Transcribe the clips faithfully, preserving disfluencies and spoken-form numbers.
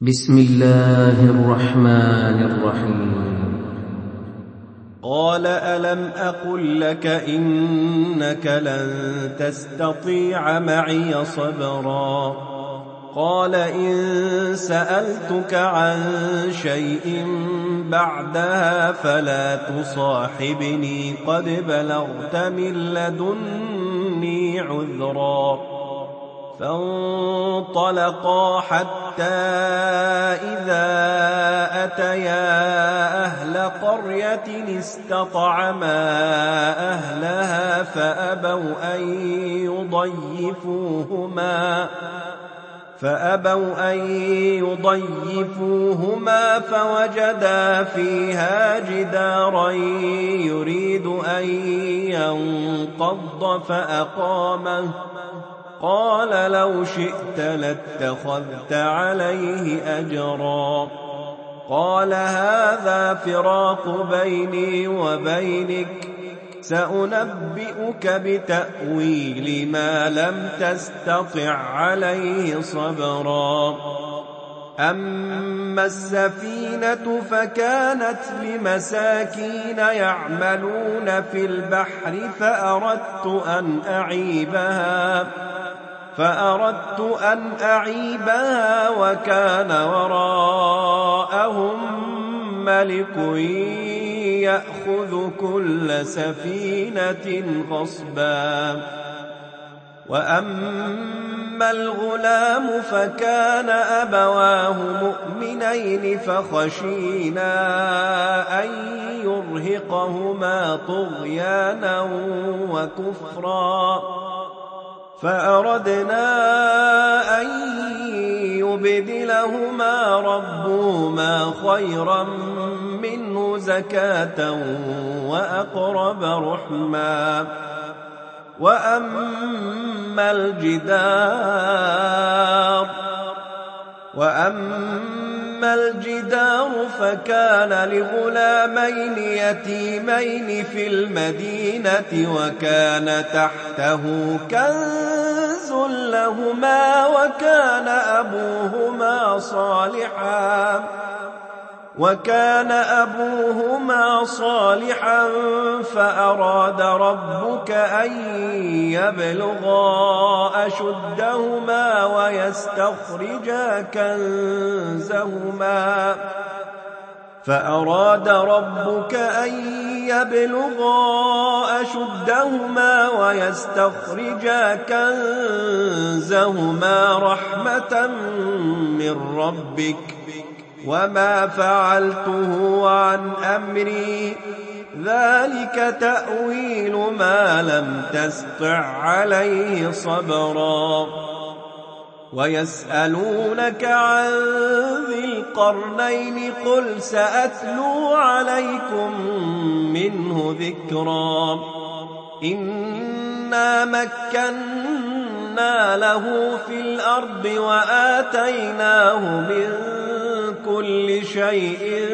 بسم الله الرحمن الرحيم. قال ألم أقل لك إنك لن تستطيع معي صبرا قال إن سألتك عن شيء بعدها فلا تصاحبني قد بلغت من لدني عذرا فانطلقا حتى إذا أتيا أهل قرية استطعما أهلها فأبوا أن يضيفوهما فأبوا أن يضيفوهما فوجدا فيها جدارا يريد أن ينقض فأقامه قال لو شئت لاتخذت عليه أجرا قال هذا فراق بيني وبينك سأنبئك بتأويل ما لم تستطع عليه صبرا أما السفينة فكانت لمساكين يعملون في البحر فأردت أن أعيبها فأردت أن أعيبها وكان وراءهم ملك يأخذ كل سفينة غصبا وأما الغلام فكان أبواه مؤمنين فخشينا أن يرهقهما طغيانا وكفرا فأردنا أن يبدلهما ربهما خيرا منه زكاة وأقرب رحما وأما الجدار وأما الجدار فكان لغلامين يتيمين في المدينة وكان تحته كنز لهما وكان أبوهما صالحا وكان أبوهما صالحا فأراد ربك أن يبلغا أشدهما ويستخرجا كنزهما فأراد ربك أن يبلغا أشدهما ويستخرجا كنزهما رحمة من ربك وما فعلته عن أمري ذلك تأويل ما لم تستطع عليه صبرا ويسألونك عن ذي القرنين قل سأتلو عليكم منه ذكرا إنا مكنا له في الأرض وآتيناه من كل شيء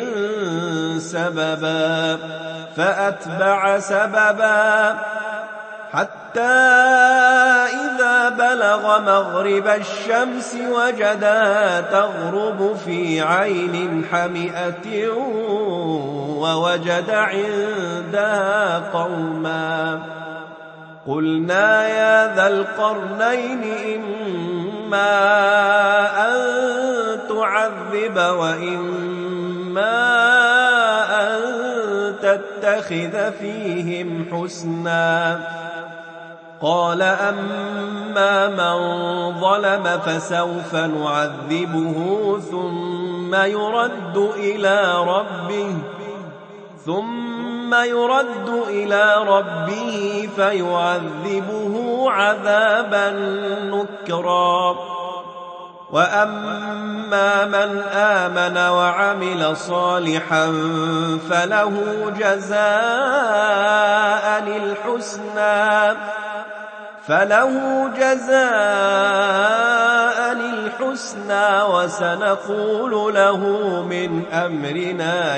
سببا فأتبع سببا حتى إذا بلغ مغرب الشمس وجدها تغرب في عين حمئة ووجد عندها قوما قلنا يا ذا القرنين إما أن تعذب وإما أن تتخذ فيهم حسنا قال أما من ظلم فسوف نعذبه ثم يرد إلى ربه ثم يرد إلى ربه فيعذبه عذابا نكرا وأما من آمن وعمل صالحا فله جزاء الحسنى فله جزاء الحسنى وسنقول له من أمرنا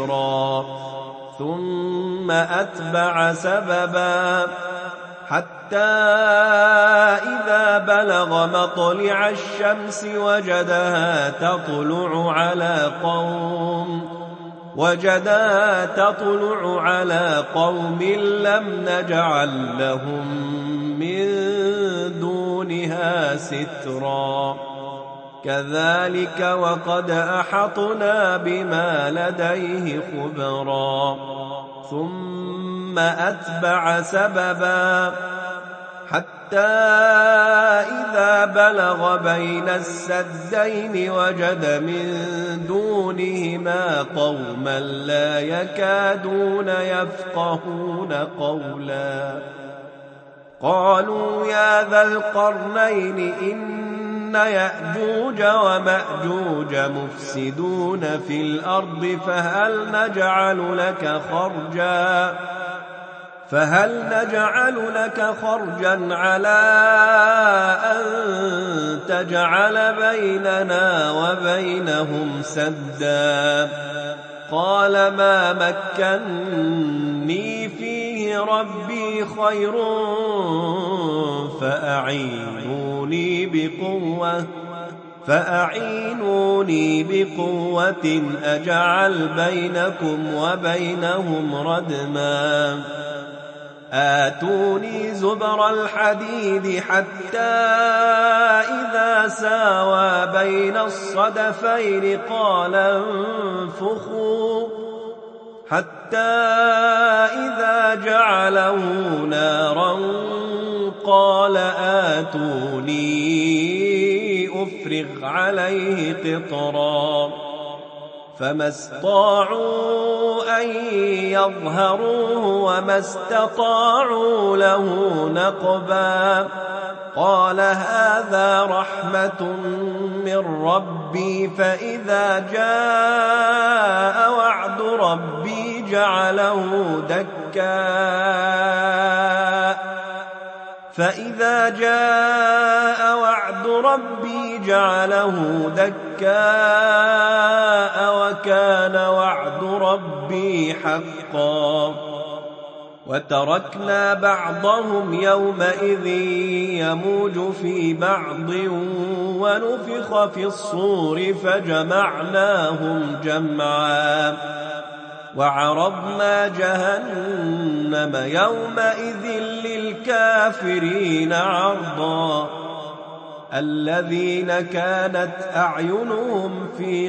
يسرا ثم أتبع سببا حتى إذا بلغ مطلع الشمس وجدها تطلع على قوم وجدها تطلع على قوم لم نجعل لهم من دونها سترا كذلك وقد أحطنا بما لديه خبرا ثم أتبع سببا حتى إذا بلغ بين السدين وجد من دونهما قوما لا يكادون يفقهون قولا قالوا يا ذا القرنين إن يأجوج ومأجوج مفسدون في الأرض فهل نجعل لك خرجا فهل نجعل لك خرجا على أن تجعل بيننا وبينهم سدا قال ما مكني فيه ربي خير فأعينوني بقوة فأعينوني بقوة أجعل بينكم وبينهم ردما آتوني زبر الحديد حتى إذا ساوى بين الصدفين قال انفخوا حتى إذا جعله نارا قال آتوني أفرغ عليه قطرا فما استطاعوا أن يظهروه وما استطاعوا له نقبا قال هذا رحمة من ربي فإذا جاء وعد ربي جعله دكا فإذا جاء وعد ربي جعله دكاء وكان وعد ربي حقا وتركنا بعضهم يومئذ يموج في بعض ونفخ في الصور فجمعناهم جمعا وعرضنا جهنم يومئذ للكافرين عرضا الذين كانت أعينهم في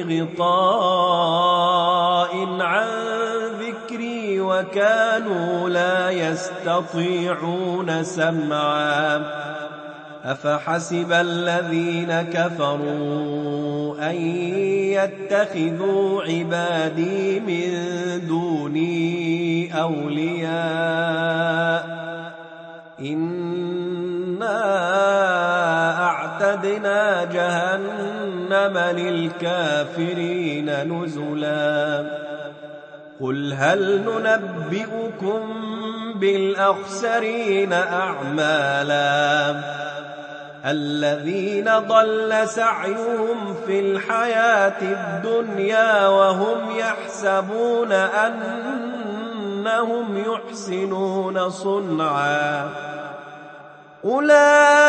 غطاء عن ذكري وكانوا لا يستطيعون سمعا أفحسب الذين كفروا أن يتخذوا عبادي من دوني أولياء إنا أعتدنا جهنم للكافرين نزلا قل هل ننبئكم بالأخسرين أعمالا الذين ضل سعيهم في الحياة الدنيا وهم يحسبون أنهم يحسنون صنعا أولئك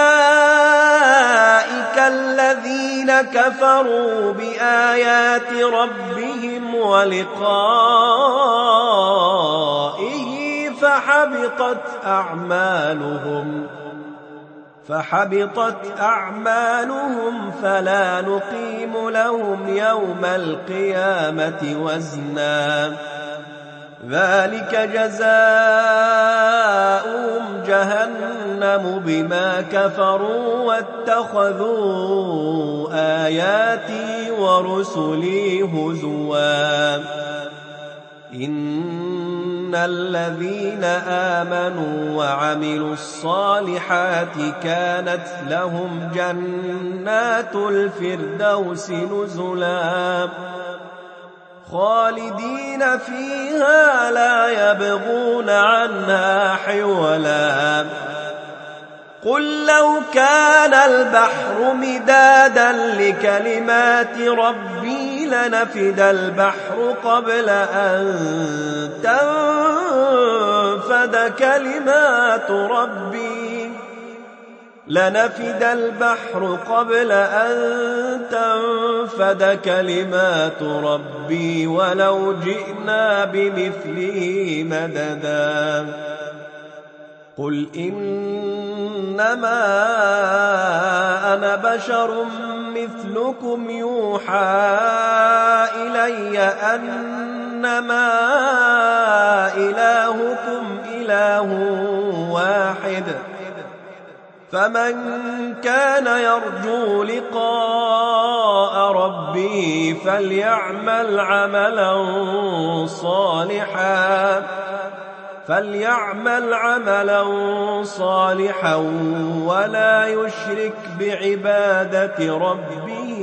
الذين كفروا بآيات ربهم ولقائه فحبطت أعمالهم فحبطت أعمالهم فلا نقيم لهم يوم القيامة وزنا ذلك جزاؤهم جهنم بما كفروا واتخذوا آياتي ورسلي هزوا إن الذين آمنوا وعملوا الصالحات كانت لهم جنات الفردوس نزلا خالدين فيها لا يبغون عنها حولا قل لو كان البحر مدادا لكلمات ربي لنفد البحر قبل أن تنفد كلمات ربي لنفد البحر قبل أن تنفد كلمات ربي ولو جئنا بمثله مددا قل إنما أنا بشر مثلكم يوحى إلي أنما إلهكم إله واحد فمن كان يرجو لقاء ربه فليعمل عملا صالحا فليعمل عملا صالحا ولا يشرك بعبادة ربه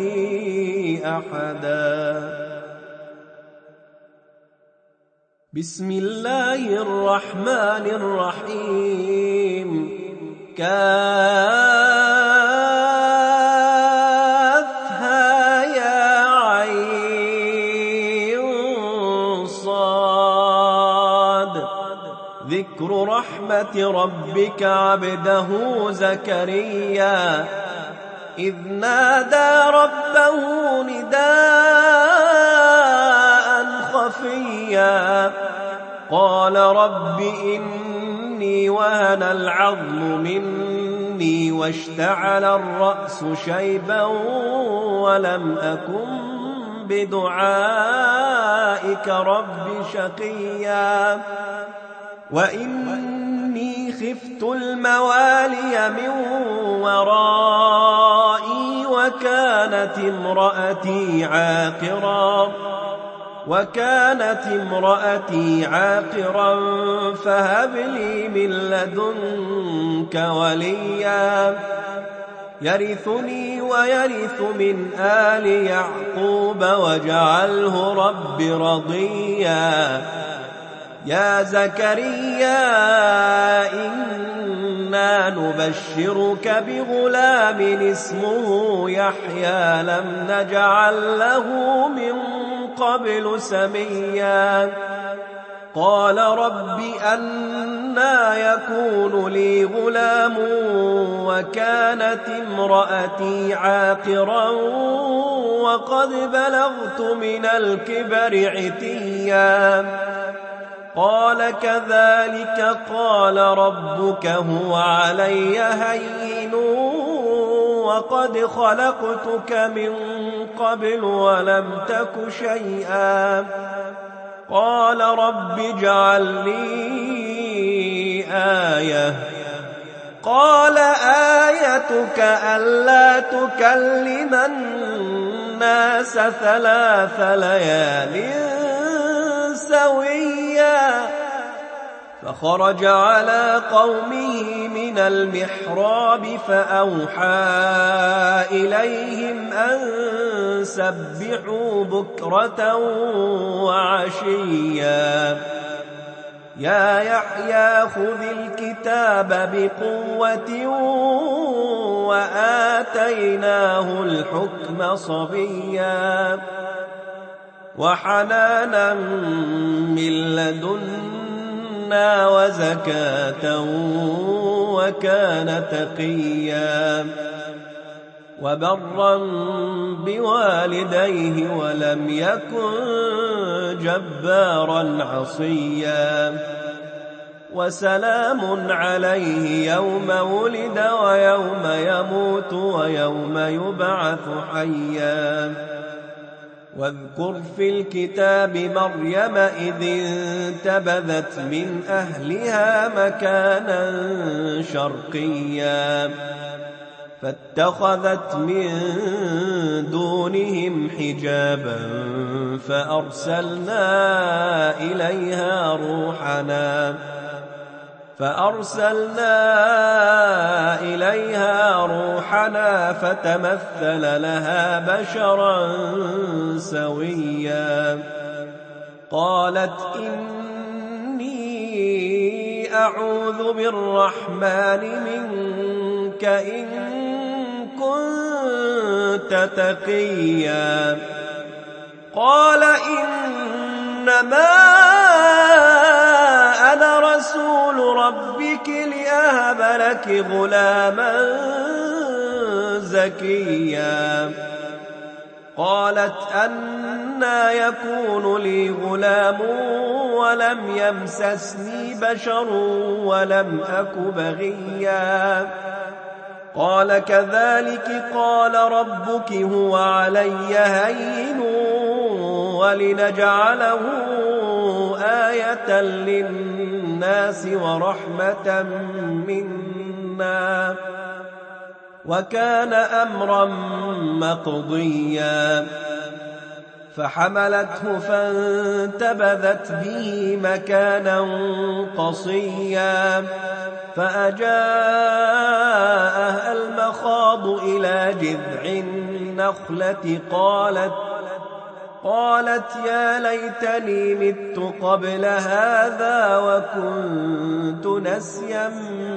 أحدا. بسم الله الرحمن الرحيم. كافها يا عين صاد ذكر رحمة ربك عبده زكريا إذ نادى ربه نداء خفيا قال رب إني وهن العظم مني واشتعل الرأس شيبا ولم أكن بدعائك رب شقيا وإني خفت الموالي من ورائي وكانت امرأتي عاقرا وكانت امرأتي عاقرا فهب لي من لدنك وليا يرثني ويرث من آل يعقوب واجعله رب رضيا يا زكريا إنا نبشرك بغلام اسمه يحيى لم نجعل له من قبل سميا قال رب أنى يكون لي غلام وكانت امرأتي عاقرا وقد بلغت من الكبر عتيا قال كذلك قال ربك هو علي هين وقد خلقتك من قبل ولم تك شيئا قال رب اجعل لي آية قال آيتك ألا تكلم الناس ثلاث ليال سويا فخرج على قومه من المحراب فأوحى إليهم أن سبحوا بكرة وعشيا يا يحيى خذ الكتاب بقوة وآتيناه الحكم صبيا وحنانا من لدنا وزكاة وكان تقيا وبرا بوالديه ولم يكن جبارا عصيا وسلام عليه يوم ولد ويوم يموت ويوم يبعث حيا واذكر في الكتاب مريم إذ انتبذت من أهلها مكانا شرقيا فاتخذت من دونهم حجابا فأرسلنا إليها روحنا فأرسلنا إليها روحنا فتمثل لها بشرا سويا قالت إني أعوذ بالرحمن منك إن كنت تقيا قال إنما أنا رسول ربك لأهب لك غلاما زكيا قالت أنى يكون لي غلام ولم يمسسني بشر ولم أك بغيا قال كذلك قال ربك هو علي هين ولنجعله آية للناس ورحمة منا وكان أمرا مقضيا فحملته فانتبذت به مكانا قصيا فأجاءها المخاض إلى جذع النخلة قالت قالت يا ليتني مت قبل هذا وكنت نسيا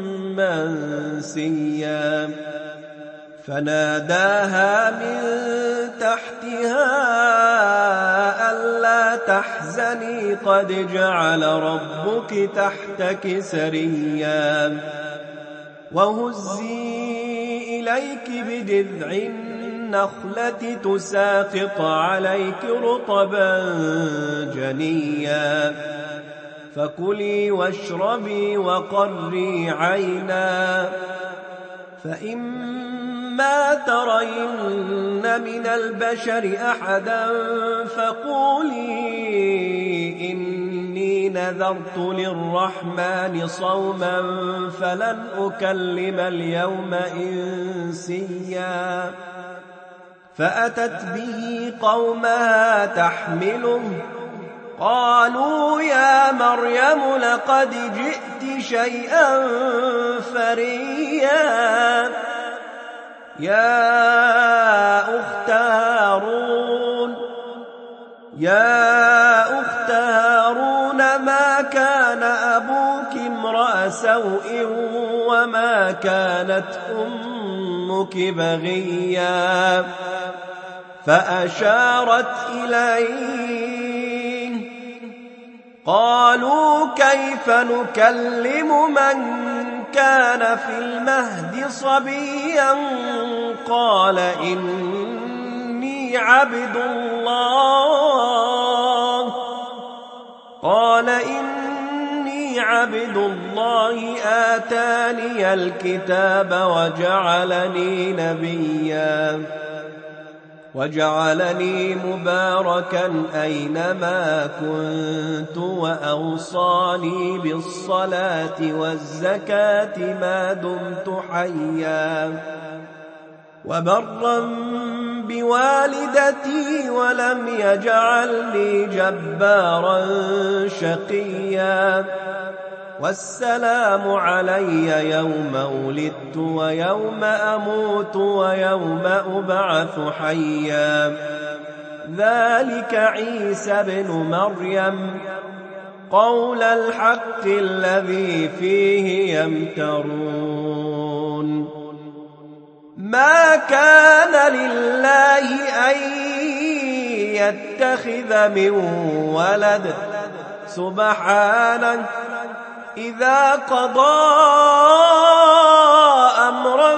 منسيا فناداها من تحتها ألا تحزني قد جعل ربك تحتك سريا وهزي إليك بجذع النخلة تساقط عليك رطبا جنيا فكلي واشربي وقري عينا فإما ترين من البشر أحدا فقولي إني نذرت للرحمن صوما فلن أكلم اليوم إنسيا فأتت به قومها تحمله قالوا يا مريم لقد جئت شيئا فريا يا أخت هارون يا أخت هارون ما كان أبوك امرأ سوء وما كانت أمك بغيا فأشارت إليه قالوا كيف نكلم من كان في المهد صبيا قال إني عبد الله قال إني عبد الله آتاني الكتاب وجعلني نبيا وجعلني مباركا أينما كنت وأوصاني بالصلاة والزكاة ما دمت حيا وبرا بوالدتي ولم يجعلني جبارا شقيا والسلام علي يوم ولدت ويوم أموت ويوم أبعث حيا ذلك عيسى بن مريم قول الحق الذي فيه يمترون ما كان لله أن يتخذ من ولد سبحانه إذا قضى أمرا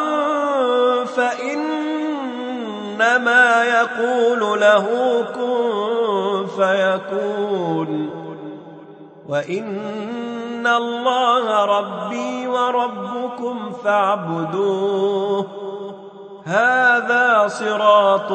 فإنما يقول له كن فيكون وإن الله ربي وربكم فاعبدوه هذا صراط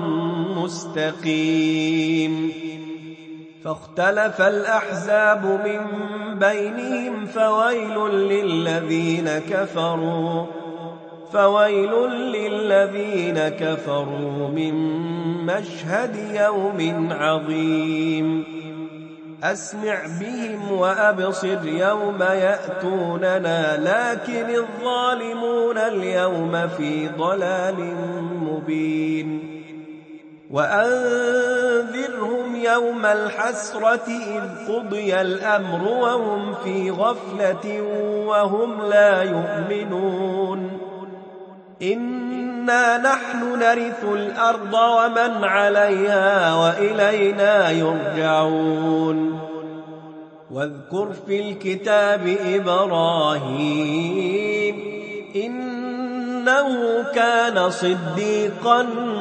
مستقيم فاختلف الأحزاب من بينهم فويل للذين كفروا فويل للذين كفروا من مشهد يوم عظيم أسمع بهم وأبصر يوم يأتوننا لكن الظالمون اليوم في ضلال مبين وأنذرهم يوم الحسرة إذ قضي الأمر وهم في غفلة وهم لا يؤمنون إنا نحن نرث الأرض ومن عليها وإلينا يرجعون واذكر في الكتاب إبراهيم إنه كان صديقا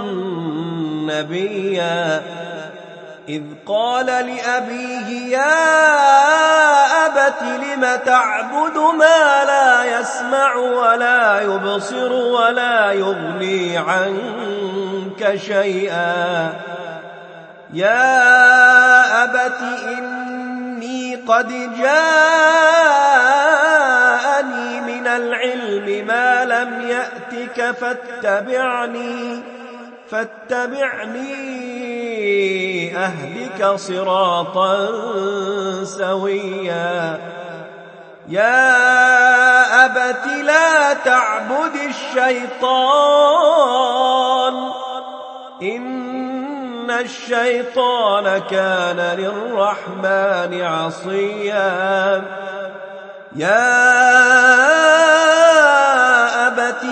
نبيا إذ قال لأبيه يا أبت لم تعبد ما لا يسمع ولا يبصر ولا يغني عنك شيئا يا أبت إني قد جاءني من العلم ما لم يأتك فاتبعني فاتبعني أهدك صراطا سويا يا أبت لا تعبد الشيطان إن الشيطان كان للرحمن عصيا يا أبت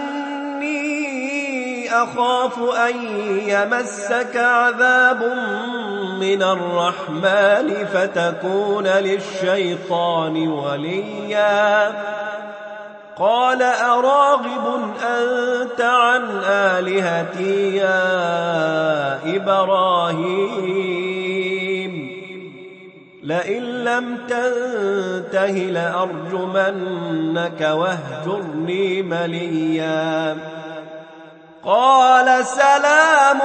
أخاف أن يمسك عذاب من الرحمن فتكون للشيطان وليا قال أراغب أنت عن آلهتي يا إبراهيم لئن لم تنته لأرجمنك واهجرني مليا قال سلام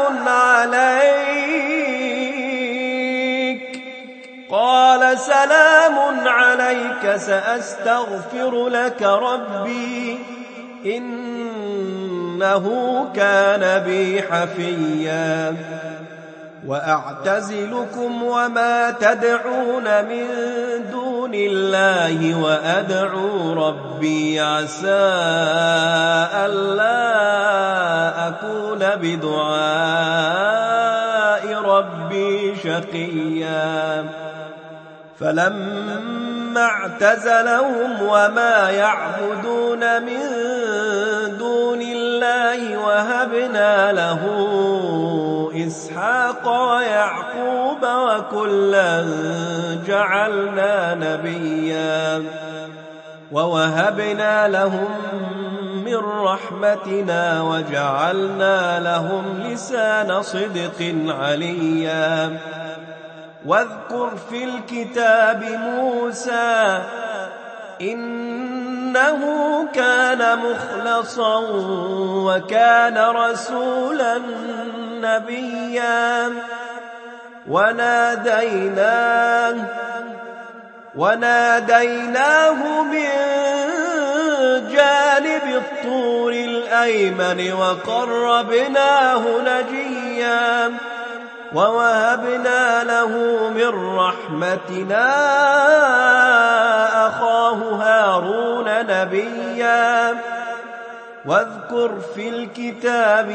عليك قال سلام عليك سأستغفر لك ربي إنه كان بي حفيا وأعتزلكم وما تدعون من دون الله وأدعو ربي عسى ألا أكون بدعاء ربي شقيا فلما اعتزلهم وما يعبدون من دون الله وهبنا له إسحاق ويعقوب وكلا جعلنا نبيا ووهبنا لهم من رحمتنا وجعلنا لهم لسان صدق عليا واذكر في الكتاب موسى إنه كان مخلصا وكان رسولا نبيا وناديناه وناديناه من جانب الطور الأيمن وقربناه نجيا ووهبنا له من رحمتنا أخاه هارون نبيا واذكر في الكتاب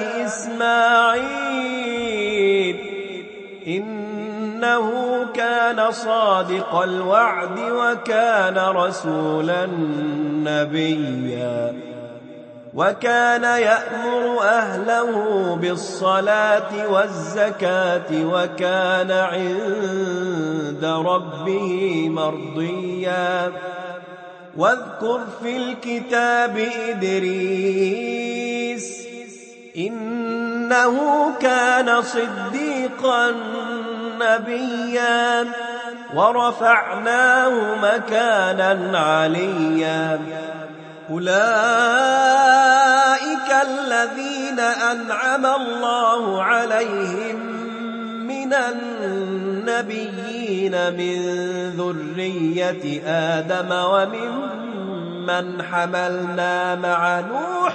إسماعيل إنه كان صادق الوعد وكان رسولا نبيا وكان يأمر أهله بالصلاة والزكاة وكان عند ربه مرضيا واذكر في الكتاب إدريس إنه كان صديقا نبيا ورفعناه مكانا عليا أولئك الذين أنعم الله عليهم من النبيين من ذرية آدم وممن حملنا مع نوح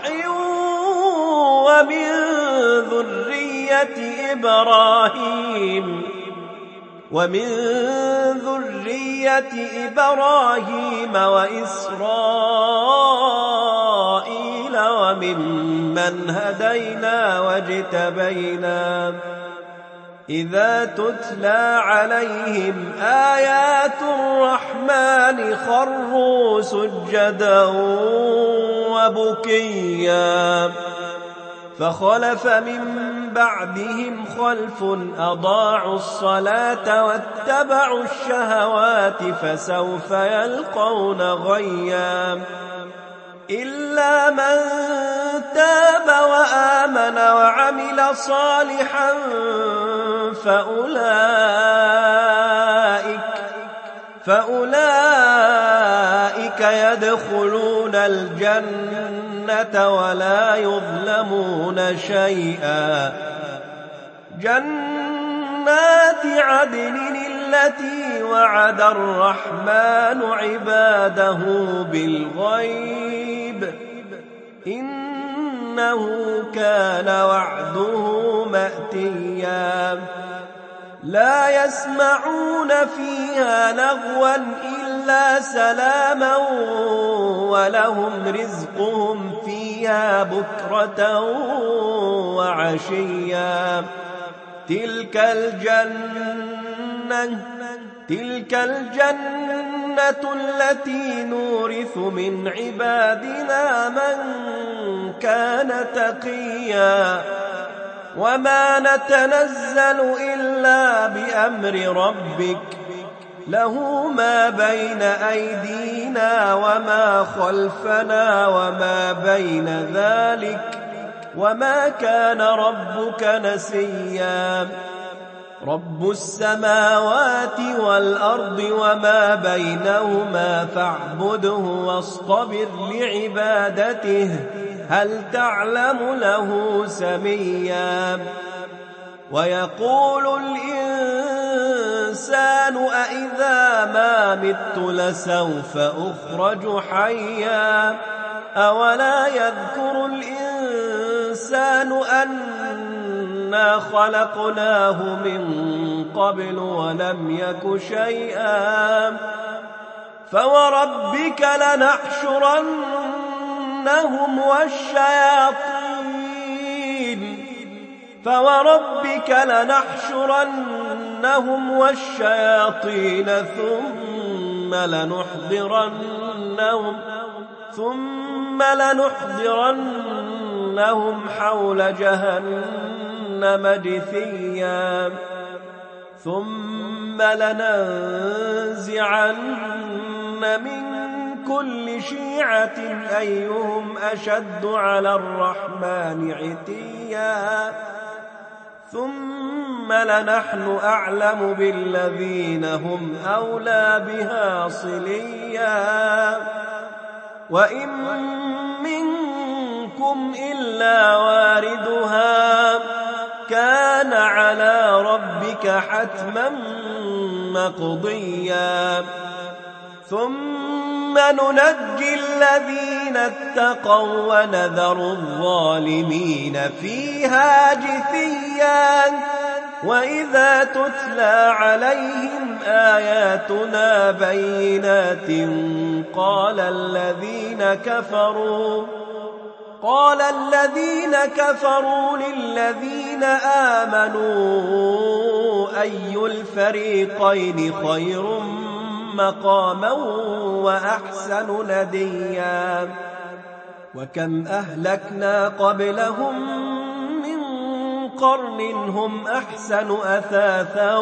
ومن ذرية إبراهيم ومن ذرية إبراهيم وإسرائيل وممن هدينا واجتبينا إذا تتلى عليهم آيات الرحمن خروا سجدا وبكيا فخلف من بعدهم خلف أضاعوا الصلاة واتبعوا الشهوات فسوف يلقون غيا إلا من تاب وآمن وعمل صالحا فأولئك, فأولئك يدخلون الجنة ولا يظلمون شيئا جنات عدن التي وعد الرحمن عباده بالغيب إنه كان وعده مأتيا لا يسمعون فيها لغوا إلا سلاما ولهم رزقهم فيها بكرة وعشيا تلك الجنة تلك الجنة التي نورث من عبادنا من كان تقيا وما نتنزل إلا بأمر ربك له ما بين أيدينا وما خلفنا وما بين ذلك وما كان ربك نسيا رب السماوات والأرض وما بينهما فاعبده واصطبر لعبادته هل تعلم له سميا ويقول الإنسان أإذا ما مت لسوف أخرج حيا أولا يذكر الإنسان أنا خلقناه من قبل ولم يك شيئا فوربك لنحشرنهم والشياطين فوربك لنحشرنهم والشياطين ثم لنحضرنهم ثم لنحضرنهم حول جهنم جثيا ثم لننزعن من كل شيعة أيهم أشد على الرحمن عتيا ثم لنحن أعلم بالذين هم أولى بها صليا وإن منكم إلا واردها كان على ربك حتما مقضيا ثم ننجي الذين اتقوا ونذر الظالمين فيها جثيا وإذا تتلى عليهم آياتنا بينات قال الذين كفروا قال الذين كفروا للذين آمنوا أي الفريقين خير مقاما وأحسن نديا وكم أهلكنا قبلهم من قرن هم أحسن أثاثا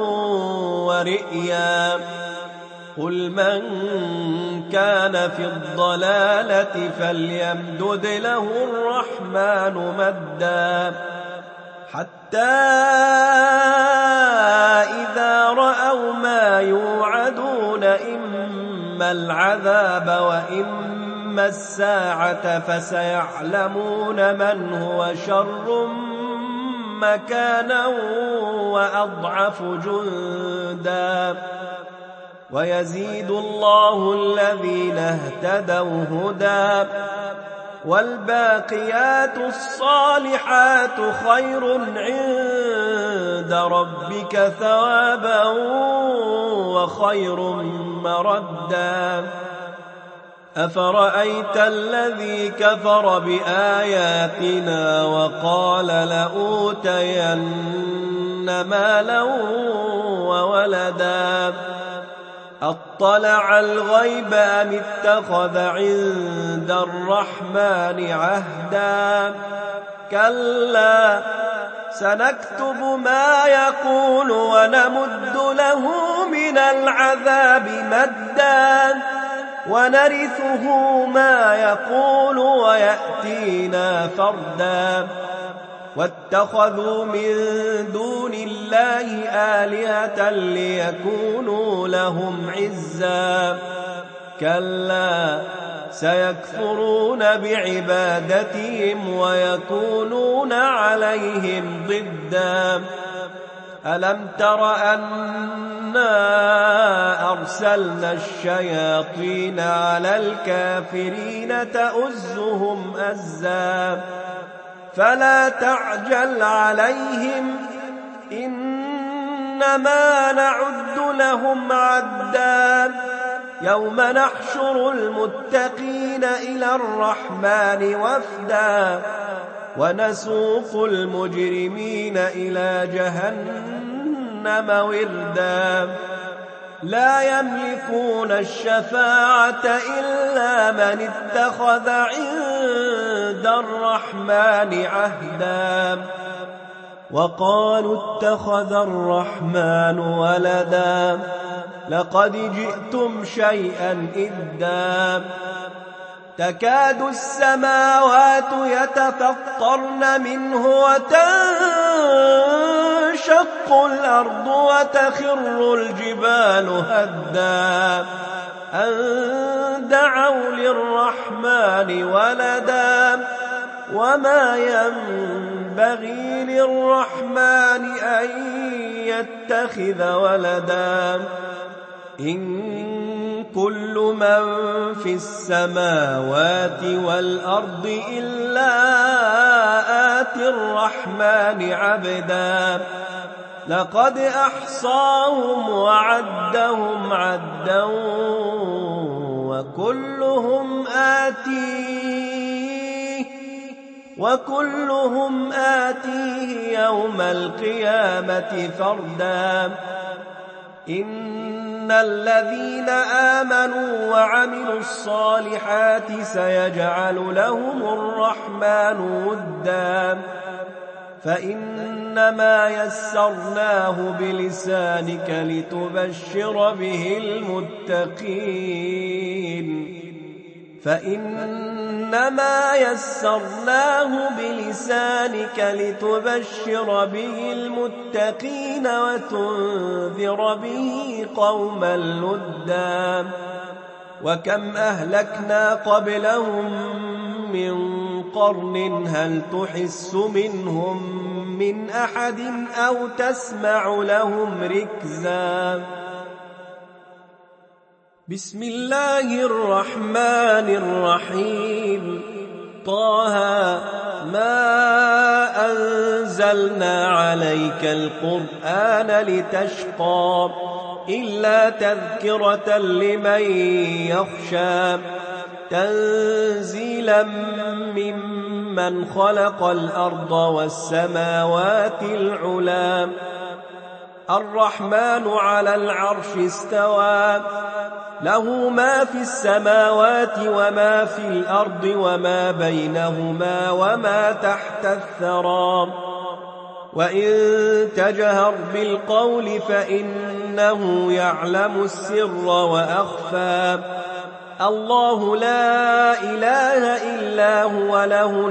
ورئيا قل من كان في الضلالة فليمدد له الرحمن مدا حتى إذا رأوا ما يوعدون إما العذاب وإما الساعة فسيعلمون من هو شر مكانا وأضعف جندا ويزيد الله الذين اهتدوا هدى والباقيات الصالحات خير عند ربك ثوابا وخير مردا أفرأيت الذي كفر بآياتنا وقال لأوتين مالا وولدا أطلع الغيب أم اتخذ عند الرحمن عهدا كلا سنكتب ما يقول ونمد له من العذاب مدا ونرثه ما يقول ويأتينا فردا واتخذوا من دون الله آلهة ليكونوا لهم عزا كلا سيكفرون بعبادتهم ويكونون عليهم ضدا ألم تر أنا أرسلنا الشياطين على الكافرين تؤزهم أزا فلا تعجل عليهم إنما نعد لهم عدا يوم نحشر المتقين إلى الرحمن وفدا ونسوق المجرمين إلى جهنم وردا لا يملكون الشفاعة إلا من اتخذ عند الرحمن عهدا وقالوا اتخذ الرحمن ولدا لقد جئتم شيئا إدا تكاد السماوات يتفطرن منه وتنشق الأرض وتخر الجبال هدا أن دعوا للرحمن ولدا وما ينبغي للرحمن أن يتخذ ولدا إن كل من في السماوات والأرض إلا آتي الرحمن عبدا لقد أحصاهم وعدهم عدا وكلهم آتيه وكلهم آتيه يوم القيامة فردا إن الذين آمنوا وعملوا الصالحات سيجعل لهم الرحمن ودا فإنما يسرناه بلسانك لتبشر به المتقين فإنما يسرناه بلسانك لتبشر به المتقين وتنذر به قوما لدا وكم أهلكنا قبلهم من قرن هل تحس منهم من أحد أو تسمع لهم ركزا بسم الله الرحمن الرحيم طه ما أنزلنا عليك القرآن لتشقى إلا تذكرة لمن يخشى تنزيلا ممن خلق الأرض والسماوات العلا الرحمن على العرش استوى له ما في السماوات وما في الأرض وما بينهما وما تحت الثرى وإن تجهر بالقول فإنه يعلم السر وأخفى الله لا إله إلا هو له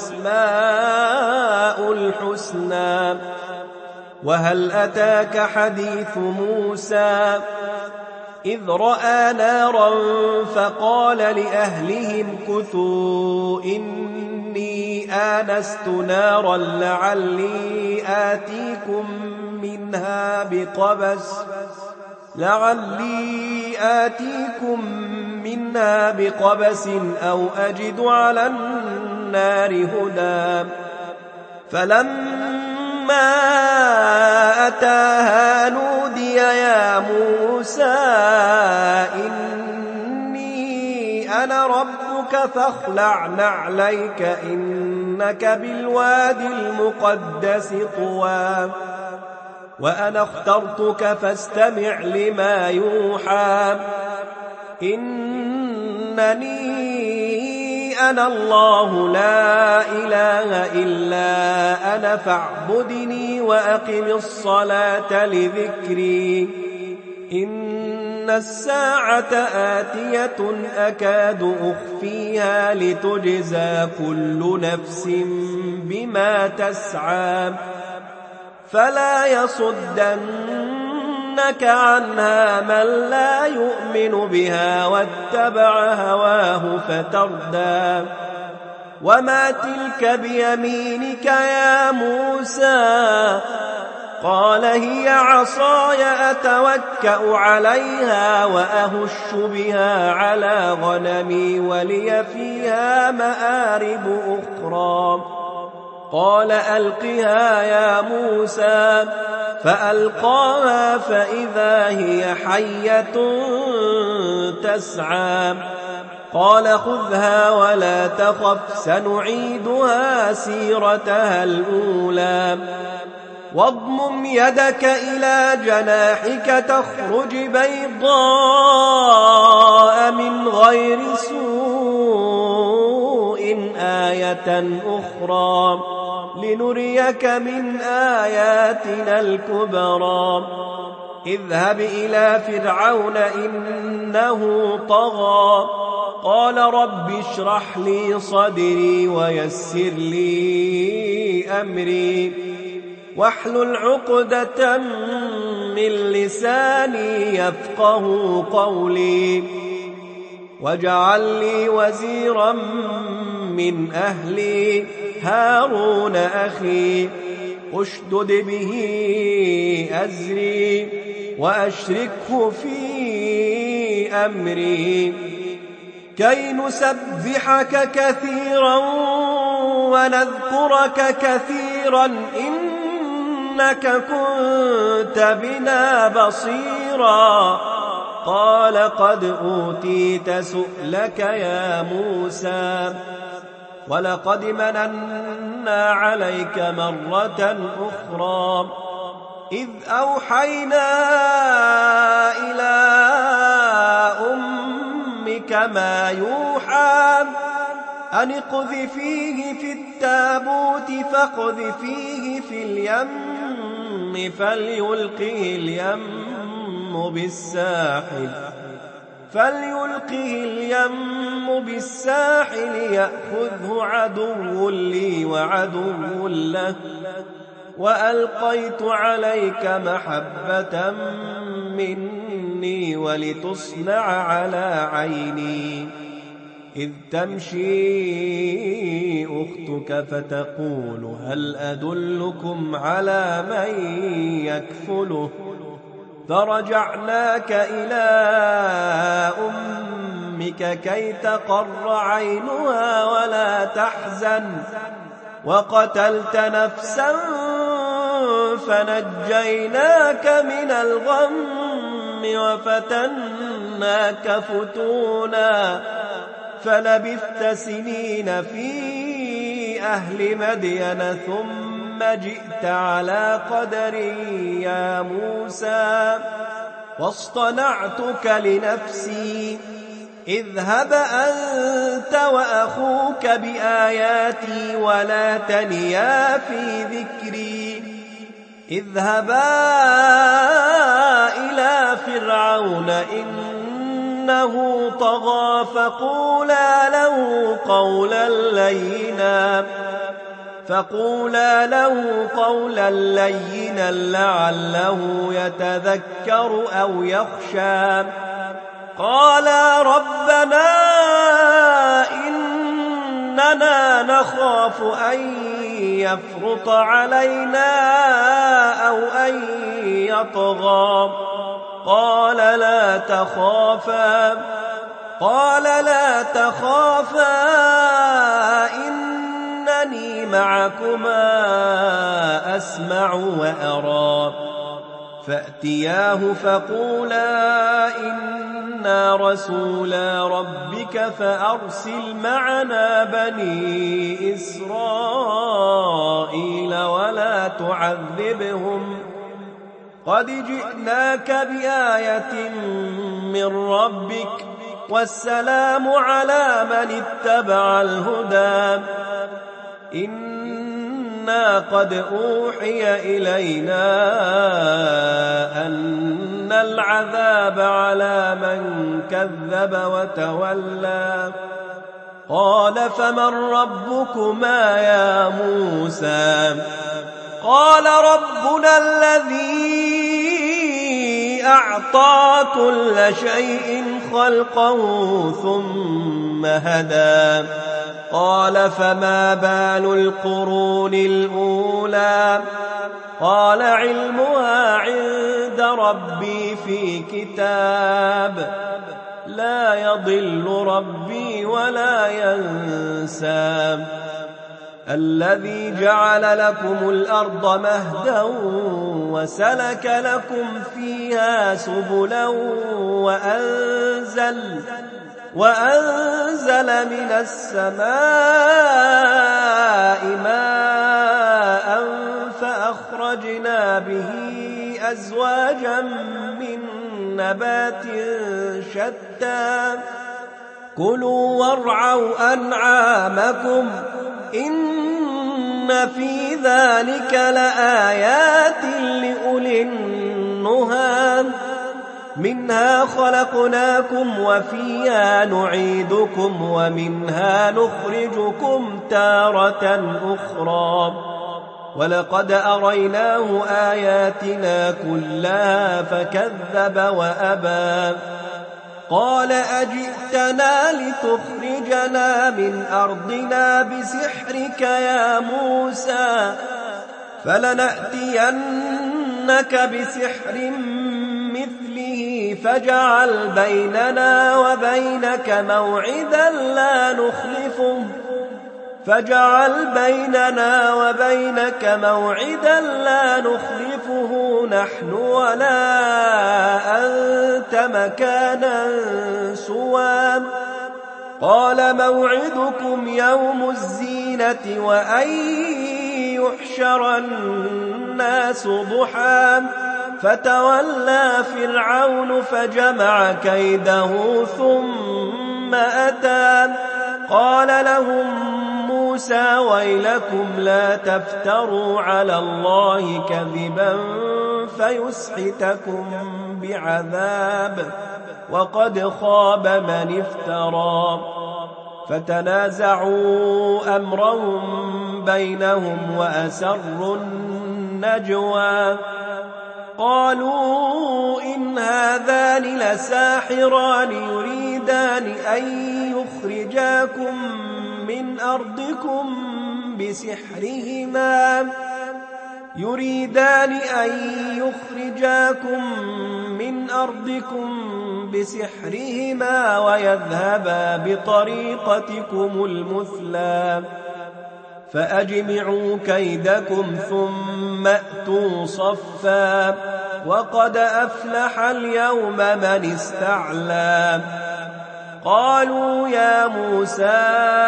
الأسماء الحسنى وهل أتاك حديث موسى إذ رأى نارا فقال لأهلهم كثوا إني آنست نارا لعلي آتيكم منها بقبس لعلي آتيكم منها بقبس أو أجد على النار هدى فلما أتاها نودي يا موسى إني أنا ربك فاخلع نعليك إنك بالوادي المقدس طوى وأنا اخترتك فاستمع لما يوحى إنني أنا الله لا إله إلا أنا فاعبدني وأقم الصلاة لذكري إن الساعة آتية أكاد أخفيها لتجزى كل نفس بما تسعى فلا يصدنك عنها من لا يؤمن بها واتبع هواه فتردى وما تلك بيمينك يا موسى قال هي عصاي أتوكأ عليها وأهش بها على غنمي ولي فيها مآرب أخرى قال ألقها يا موسى فألقاها فإذا هي حية تسعى قال خذها ولا تخف سنعيدها سيرتها الأولى واضمم يدك إلى جناحك تخرج بيضاء من غير سوء آية أخرى لنريك من آياتنا الكبرى اذهب إلى فرعون إنه طغى قال رب اشرح لي صدري ويسر لي أمري واحلل عقدة من لساني يفقه قولي واجعل لي وزيرا من أهلي هارون أخي اشدد به أزري وأشركه في أمري كي نسبحك كثيرا ونذكرك كثيرا إنك كنت بنا بصيرا قال قد أوتيت سؤلك يا موسى ولقد مننا عليك مرة أخرى إذ أوحينا إلى أمك ما يوحى أن اقذفيه في التابوت فاقذفيه في اليم فليلقه اليم بالساحل فليلقه اليم بالساحل يأخذه عدو لي وعدو له وألقيت عليك محبة مني ولتصنع على عيني إذ تمشي أختك فتقول هل أدلكم على من يكفله فرجعناك إلى أمك كي تقر عينها ولا تحزن وقتلت نفسا فنجيناك من الغم وفتناك فتونا فلبثت سنين في أهل مدين ثم جئت على قدري يا موسى واصطنعتك لنفسي اذهب أنت وأخوك بآياتي ولا تنيا في ذكري اذهبا إلى فرعون إنه طغى فقولا له قولا لينا فقولا له قولا لينا لعله يتذكر أو يخشى قالا ربنا إننا نخاف أن يفرط علينا أو أن يطغى قال لا تخافا قال لا تخافا إنني معكما أسمع وأرى فأتياه فقولا إنا رسولا ربك فأرسل معنا بني إسرائيل ولا تعذبهم قد جئناك بآية من ربك والسلام على من اتبع الهدى إنا قد أوحي إلينا أن العذاب على من كذب وتولى قال فمن ربكما يا موسى قال ربنا الذي أعطى كل شيء خلقه ثم هدى قال فما بال القرون الأولى قال علمها عند ربي في كتاب لا يضل ربي ولا ينسى الذي جعل لكم الأرض مهدا وسلك لكم فيها سبلا وأنزل, وأنزل من السماء ماء فأخرجنا به أزواجا من نبات شتى كلوا وارعوا أنعامكم إن في ذلك لآيات لأولي النهى منها خلقناكم وفيها نعيدكم ومنها نخرجكم تارة أخرى ولقد أريناه آياتنا كلها فكذب وأبى قال أجئتنا لتخرجنا من أرضنا بسحرك يا موسى فلنأتينك بسحر مثله فاجعل بيننا وبينك موعدا لا نخلفه فاجعل بيننا وبينك موعدا لا نخلفه نحن ولا أنت مكانا سوى قال موعدكم يوم الزينة وأن يحشر الناس ضحى فتولى فرعون فجمع كيده ثم أتى قال لهم موسى ويلكم لا تفتروا على الله كذبا فيسحتكم بعذاب وقد خاب من افترى فتنازعوا أمرهم بينهم وأسروا النجوى قالوا إن هذان لساحران يريدان أن يخرجاكم من أرضكم بسحرهما يريدان أن يخرجاكم من أرضكم بسحرهما ويذهبا بطريقتكم المثلى فأجمعوا كيدكم ثم أتوا صفا وقد أفلح اليوم من استعلى قالوا يا موسى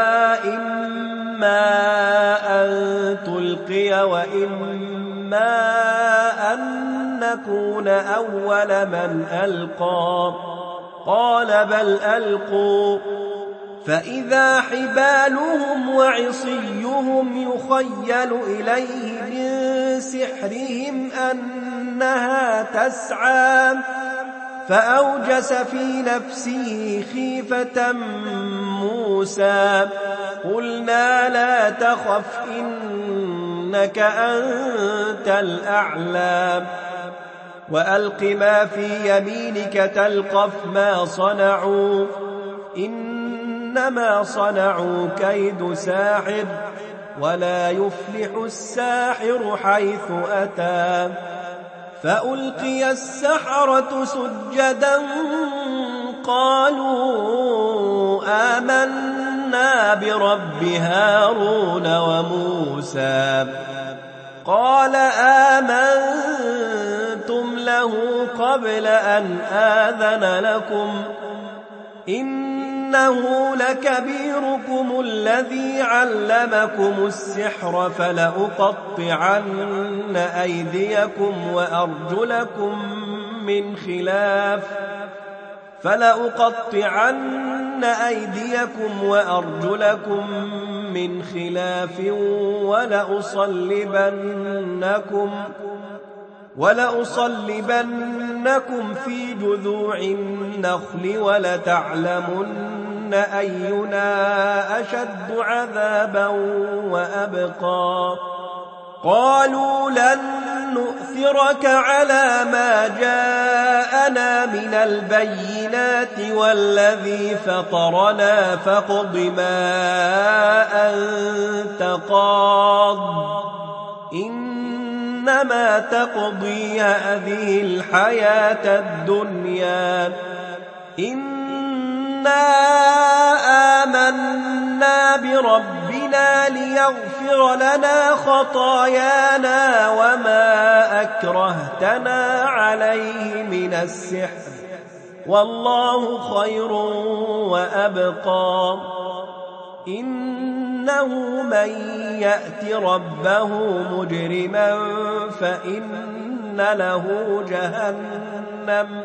إما أن تلقي وإما أن نكون أول من ألقى قال بل ألقوا فإذا حبالهم وعصيهم يخيل إليه من سحرهم أنها تسعى فأوجس في نفسه خيفة موسى قلنا لا تخف إنك أنت الأعلى وألق ما في يمينك تلقف ما صنعوا إنما صنعوا كيد ساحر ولا يفلح الساحر حيث أتى فألقي السحرة سجدا قالوا آمنا برب هارون وموسى قال آمنتم له قبل أن آذن لكم إنه لكبيركم الذي علمكم السحر فلأقطعن أيديكم وأرجلكم من خلاف فلأقطعن أيديكم وأرجلكم من خلاف ولأصلبنكم ولأصلبنكم في جذوع النخل ولتعلمن أينا أشد عذابا وأبقى. قالوا لن نؤثرك على ما جاءنا من البينات والذي فطرنا فاقض ما أنت قاض إنما تقضي هذه الحياة الدنيا إنا آمنا بربنا ليغفر لنا خطايانا وما أكرهتنا عليه من السحر والله خير وأبقى. إنه من يأت ربه مجرما فإن له جهنم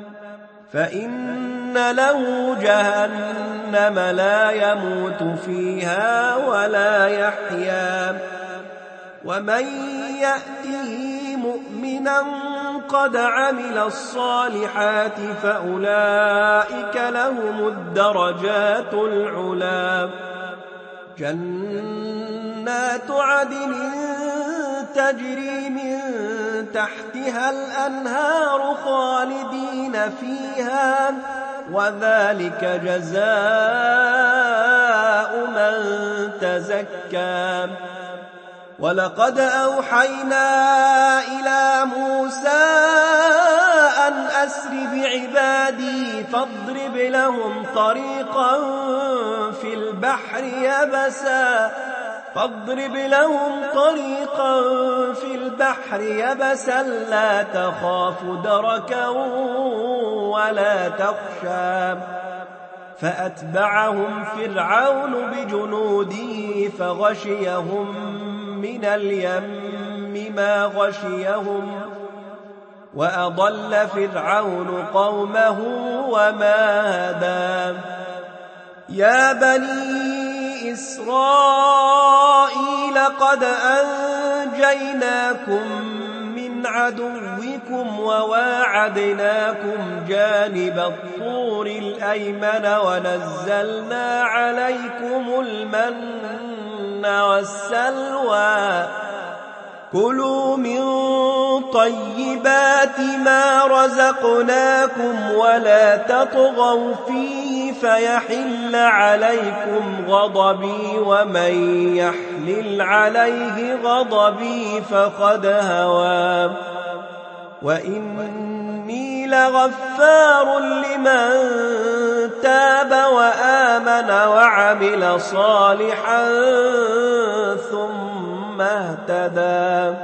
فإن له جهنم لا يموت فيها ولا يحيا. ومن يأته مؤمنا قد عمل الصالحات فأولئك لهم الدرجات العلا. جنات عدن تجري من تحتها الأنهار خالدين فيها وذلك جزاء من تزكى. ولقد أوحينا إلى موسى أن أسر بعبادي فاضرب لهم طريقا في البحر يبسا فاضرب لهم طريقا في البحر يبسا لا تخاف دركا ولا تخشى. فأتبعهم فرعون بجنوده فغشيهم من اليم ما غشيهم وأضل فرعون قومه وما هدى. يا بني إسرائيل قد أنجيناكم من عدوكم وواعدناكم جانب الطور الأيمن ونزلنا عليكم المن والسلوى. كلوا من طيبات ما رزقناكم ولا تطغوا فيه فيحل عليكم غضبي ومن يحلل عليه غضبي فقد هوى. وإني لغفار لمن تاب وآمن وعمل صالحا ثم اهتدى.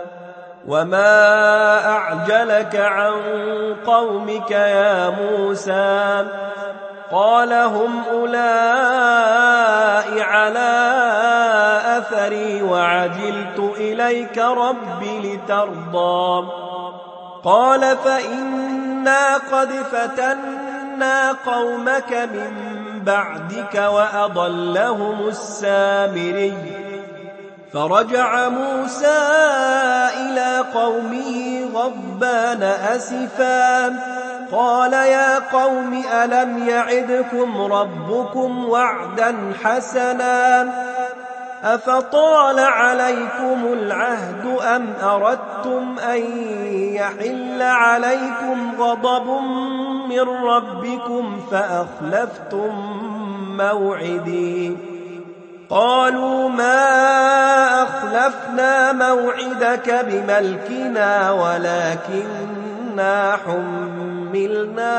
وما أعجلك عن قومك يا موسى قال هم أولئك على أثري وعجلت إليك رب لترضى. قال فإنا قد فتنا قومك من بعدك وأضلهم السامري. فرجع موسى إلى قومه غضبان أسفا قال يا قوم ألم يعدكم ربكم وعدا حسنا أفطال عليكم العهد أم أردتم أن يحل عليكم غضب من ربكم فأخلفتم موعدي. قالوا ما أخلفنا موعدك بملكنا ولكننا حملنا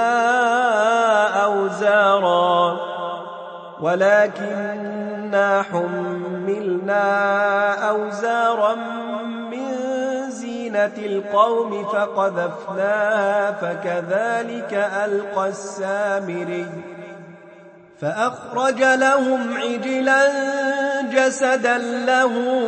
أوزارا ولكننا حملنا أوزارا من زينة القوم فقذفناها فكذلك ألقى السامري. فأخرج لهم عجلا جسدا له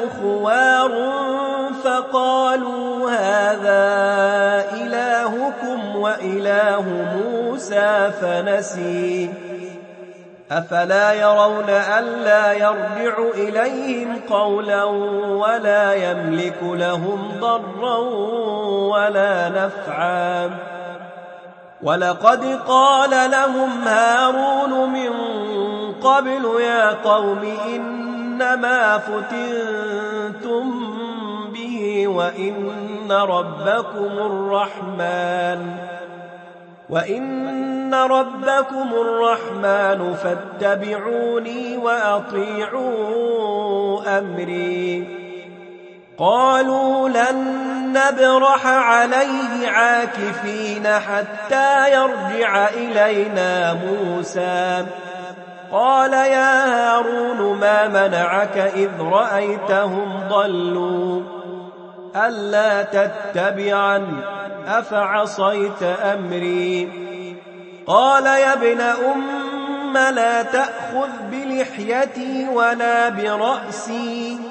خوار فقالوا هذا إلهكم وإله إله موسى فنسي أفلا يرون ألا يرجع إليهم قولا ولا يملك لهم ضرا ولا نفعا ولقد قال لهم هارون من قبل يا قوم إنما فتنتم به وإن ربكم الرحمن وإن ربكم الرحمن فاتبعوني وأطيعوا أمري قالوا لن نبرح عليه عاكفين حتى يرجع إلينا موسى قال يا هارون ما منعك إذ رأيتهم ضلوا ألا تتبعني أفعصيت أمري قال يا ابن أم لا تأخذ بلحيتي ولا برأسي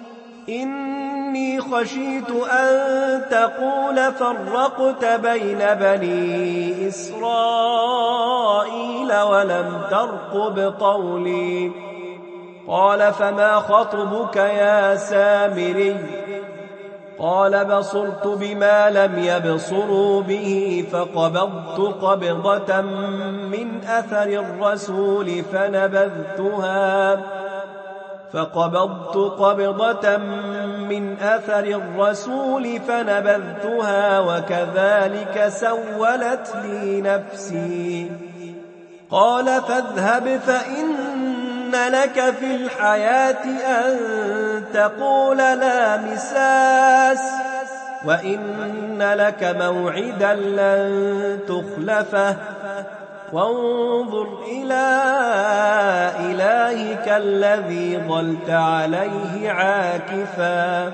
إني خشيت أن تقول فرقت بين بني إسرائيل ولم ترقب قولي قال فما خطبك يا سامري قال بصرت بما لم يبصروا به فقبضت قبضة من أثر الرسول فنبذتها فقبضت قبضة من أثر الرسول فنبذتها وكذلك سولت لي نفسي قال فاذهب فإن لك في الحياة أن تقول لا مساس وإن لك موعدا لن تخلفه وانظر إلى إلهك الذي ظلت عليه عاكفا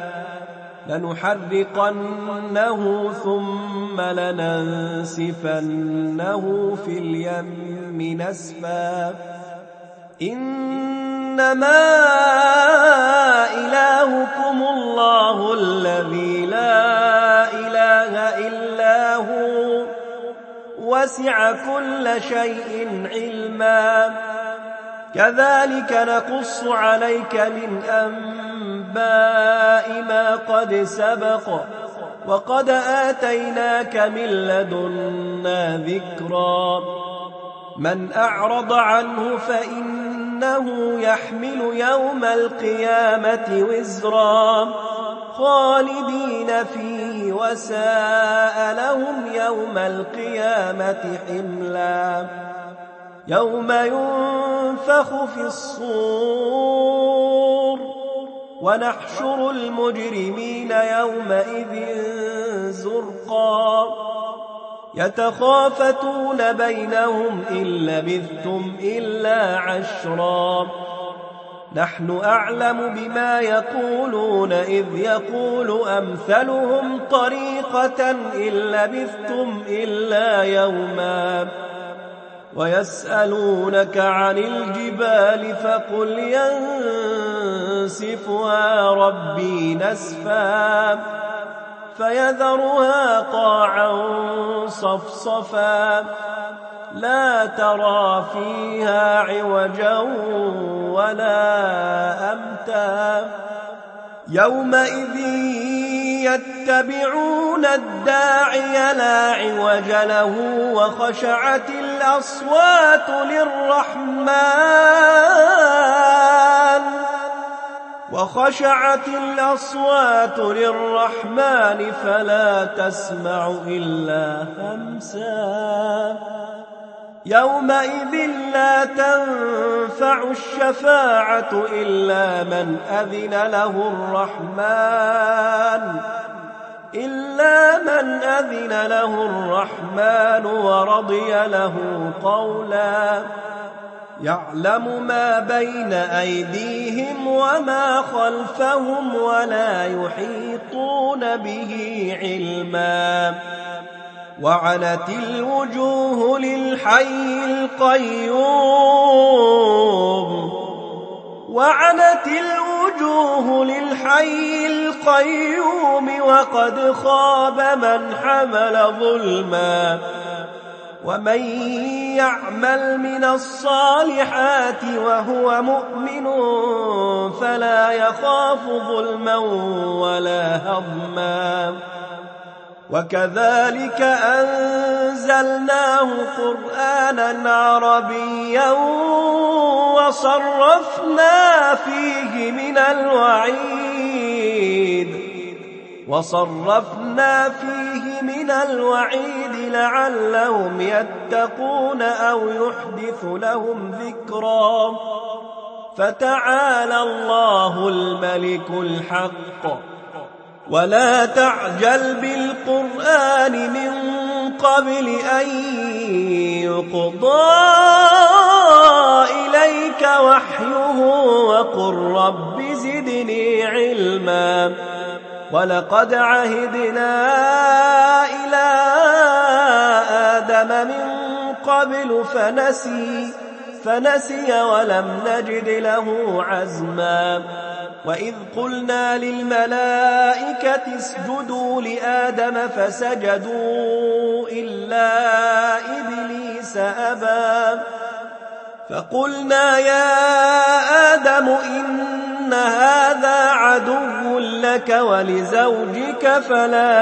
لنحرقنه ثم لننسفنه في اليم نسفا إنما إلهكم الله الذي لا إله إلا هو وسع كل شيء علما كذلك نقص عليك من أنباء ما قد سبق وقد آتيناك من لدنا ذكرا من أعرض عنه فإنه يحمل يوم القيامة وزرا خالدين فيه وساء لهم يوم القيامة حملا يوم ينفخ في الصور ونحشر المجرمين يومئذ زرقا يتخافتون بينهم إن لبثتم إلا عشرا نحن أعلم بما يقولون إذ يقول أمثلهم طريقة إن لبثتم إلا يوما ويسألونك عن الجبال فقل ينسفها ربي نسفا فيذرها قاعا صفصفا لا ترى فيها عوجا ولا أمتا يومئذ يتبعون الداعي لا عوج له وخشعت الأصوات للرحمن وخشعت الأصوات للرحمن فلا تسمع إلا همسا يومئذ لا تنفع الشفاعة إلا من أذن له الرحمن إلا من أذن له الرحمن ورضي له قولا يعلم ما بين أيديهم وما خلفهم ولا يحيطون به علما وعنت الوجوه للحي القيوم وعنت الوجوه الوجوه للحي القيوم وقد خاب من حمل ظلما ومن يعمل من الصالحات وهو مؤمن فلا يخاف ظلما ولا هضما وكذلك أنزلناه قرآنا عربيا وصرفنا فيه من الوعيد وصرفنا فيه من الوعيد لعلهم يتقون أو يحدث لهم ذكرا فتعالى الله الملك الحق ولا تعجل بالقرآن من قبل أن يقضى إليك وحيه وقل رب زدني علما ولقد عهدنا إلى آدم من قبل فنسي فنسي ولم نجد له عزما وإذ قلنا للملائكة اسجدوا لآدم فسجدوا إلا إبليس أبى فقلنا يا آدم إن هذا عدو لك ولزوجك فلا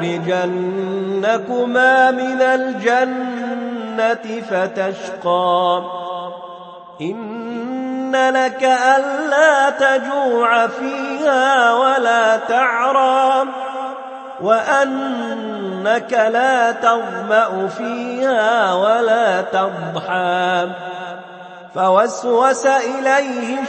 يخرجنكما من الجنة فتشقى إن لك ألا تجوع فيها ولا تعرى وأنك لا تظمأ فيها ولا تضحى فوسوس إليه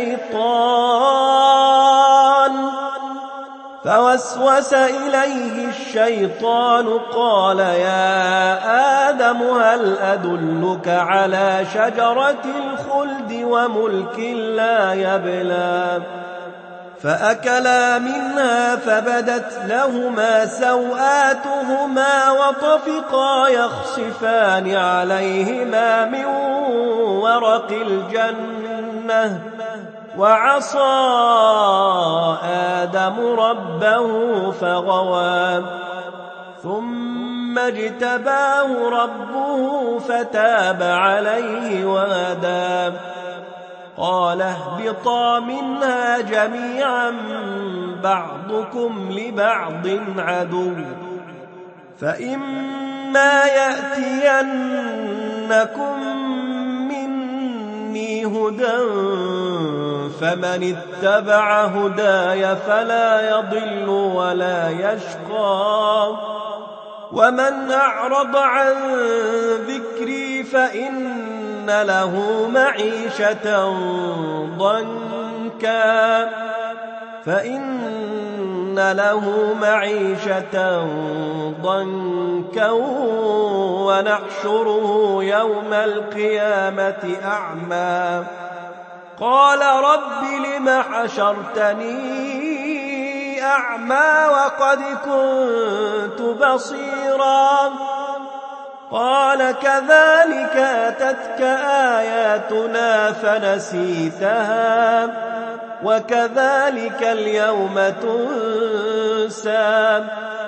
الشيطان فوسوس إليه الشيطان قال يا آدم هل أدلك على شجرة الخلد وملك لا يبلى فأكلا منها فبدت لهما سوآتهما وطفقا يخصفان عليهما من ورق الجنة وعصى آدم ربه فغوى ثم اجتباه ربه فتاب عليه وهدى قال اهبطا منها جميعا بعضكم لبعض عدو فإما يأتينكم مني هدى فمن اتبع هداي فلا يضل ولا يشقى ومن أعرض عن ذكري فإن له معيشة ضنكا فإن له معيشة ضنكا ونحشره يوم القيامة أعمى قال رب لم حشرتني أعمى وقد كنت بصيرا قال كذلك أتتك آياتنا فنسيتها وكذلك اليوم تنسى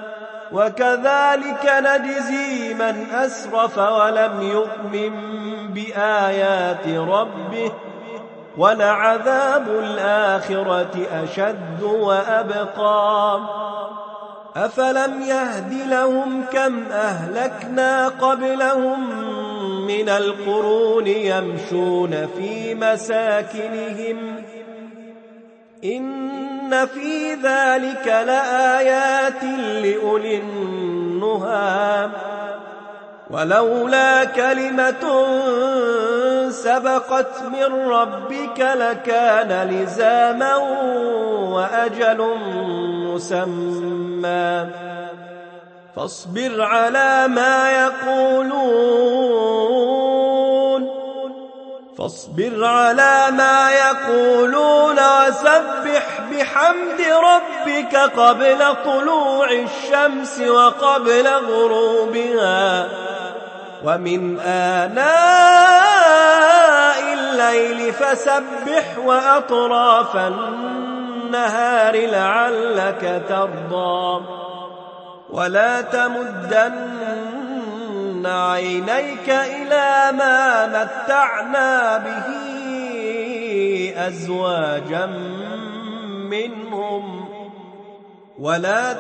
وكذلك نجزي من أسرف ولم يؤمن بآيات ربه ولعذاب الآخرة أشد وأبقى أفلم يهد لهم كم أهلكنا قبلهم من القرون يمشون في مساكنهم إن في ذلك لآيات لأولي النهى ولولا كلمة سبقت من ربك لكان لزاما وأجل مسمى فاصبر على ما يقولون فاصبر على ما يقولون وسبح بحمد ربك قبل طلوع الشمس وقبل غروبها ومن آناء الليل فسبح وأطراف النهار النهار لعلك ترضى ولا تمدن عينيك إلى ما متعنا به أزواجا منهم ولا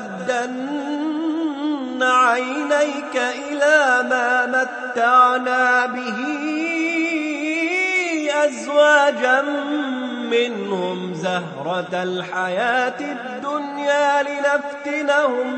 تمدن عينيك إلى ما متعنا به أزواجا منهم زهرة الحياة الدنيا لنفتنهم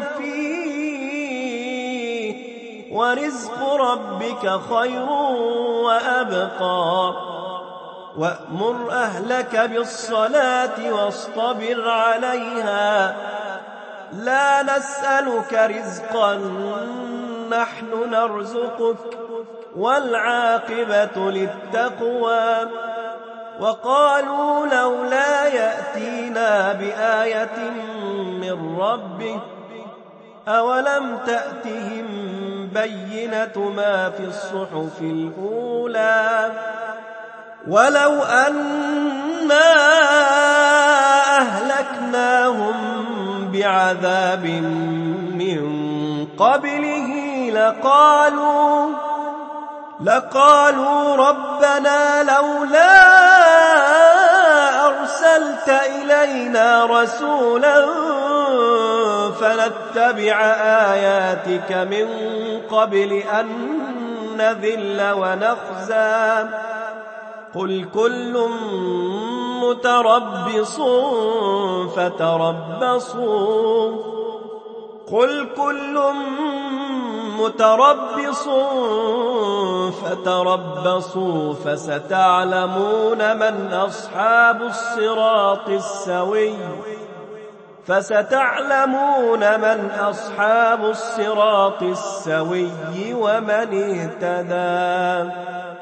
فيه ورزق ربك خير وأبقى وأمر أهلك بالصلاة واصطبر عليها لا نسألك رزقا نحن نرزقك والعاقبة للتقوى وقالوا لولا يأتينا بآية من ربه أولم تأتهم بينة ما في الصحف الأولى ولو أنا أهلكناهم بعذاب من قبله لقالوا لقالوا ربنا لولا أرسلت إلينا رسولا فنتبع آياتك من قبل أن نذل ونخزى قل كل متربص فتربصوا قل كل متربص فتربصوا فستعلمون من أصحاب الصراط السوي فستعلمون من أصحاب الصراط السوي ومن اهتدى.